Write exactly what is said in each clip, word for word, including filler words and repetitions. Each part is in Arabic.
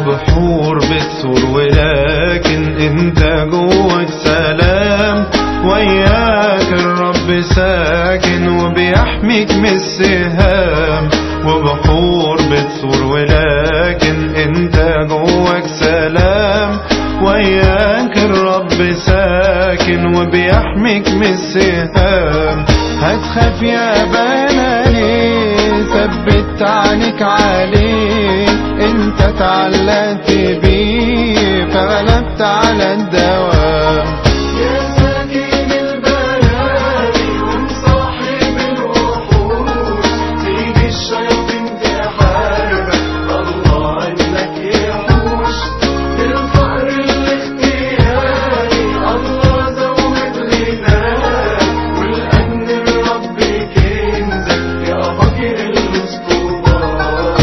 وبحور بتثور ولكن انت جواك سلام. وياك الرب ساكن وبيحميك من السهام. وبحور بتثور ولكن انت جواك سلام. وياك الرب ساكن وبيحميك من السهام. هتخاف يا بنا ليه؟ ثبت عينك عليه. انت اتعلقت بيه فغلبت على الدوام. يا ساكن البلاد ومصاحب الوحوش، تيجي الشياطين تحاربك الله عنك يحوش. الفقر الاختياري الله زود غناك، والأمن الرب كنزك يا فقير الاسطوبات.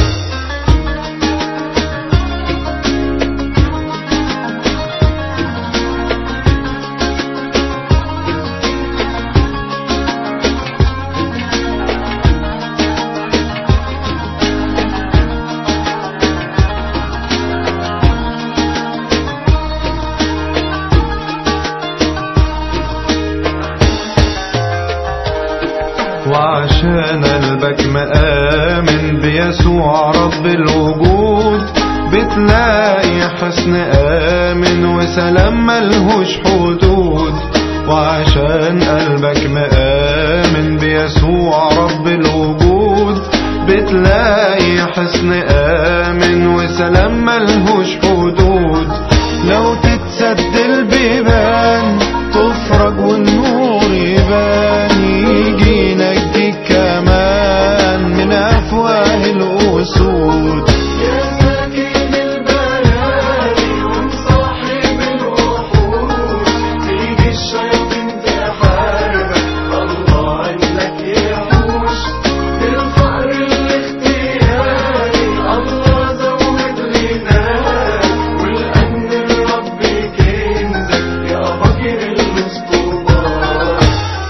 وعشان قلبك مآمن بيسوع رب الوجود، بتلاقي حسن آمن وسلام ملهوش حدود. وعشان قلبك مآمن بيسوع رب الوجود، بتلاقي حسن آمن وسلام ملهوش حدود. لو تتسد البيبان تفرج والنور يبان، يجي ينجيك كمان من أفواه الأسود. يا ساكن البلاد ومصاحب الوحوش، تيجي الشياطين تحاربك الله عنك يحوش. الفقر الاختياري الله زود غناك، والأمن الرب كنزك يا فقير الاسطوبات.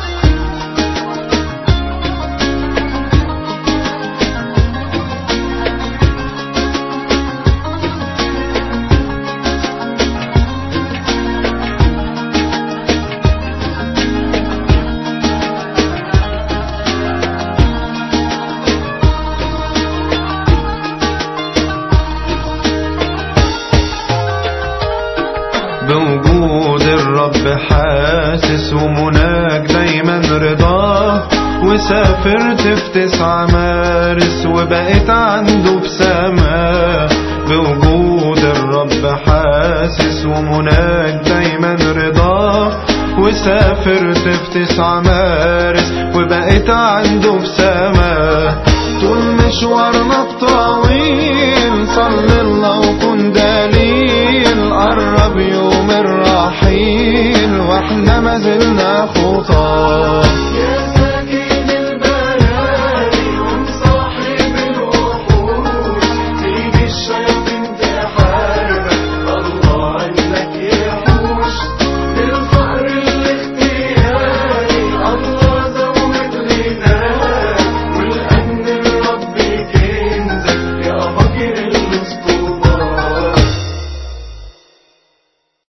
بوجود الرب حاسس ومناك دايما رضاه. وسافرت في تسعة مارس وبقيت عنده في سماه. بوجود الرب حاسس ومناك دايما رضاه. وسافرت في تسعة مارس وبقيت عنده في سماه. طول مشوارنا الطويل صلي الله وكن دليل، قرب يوم الرحيل واحنا ما زلنا خطاه.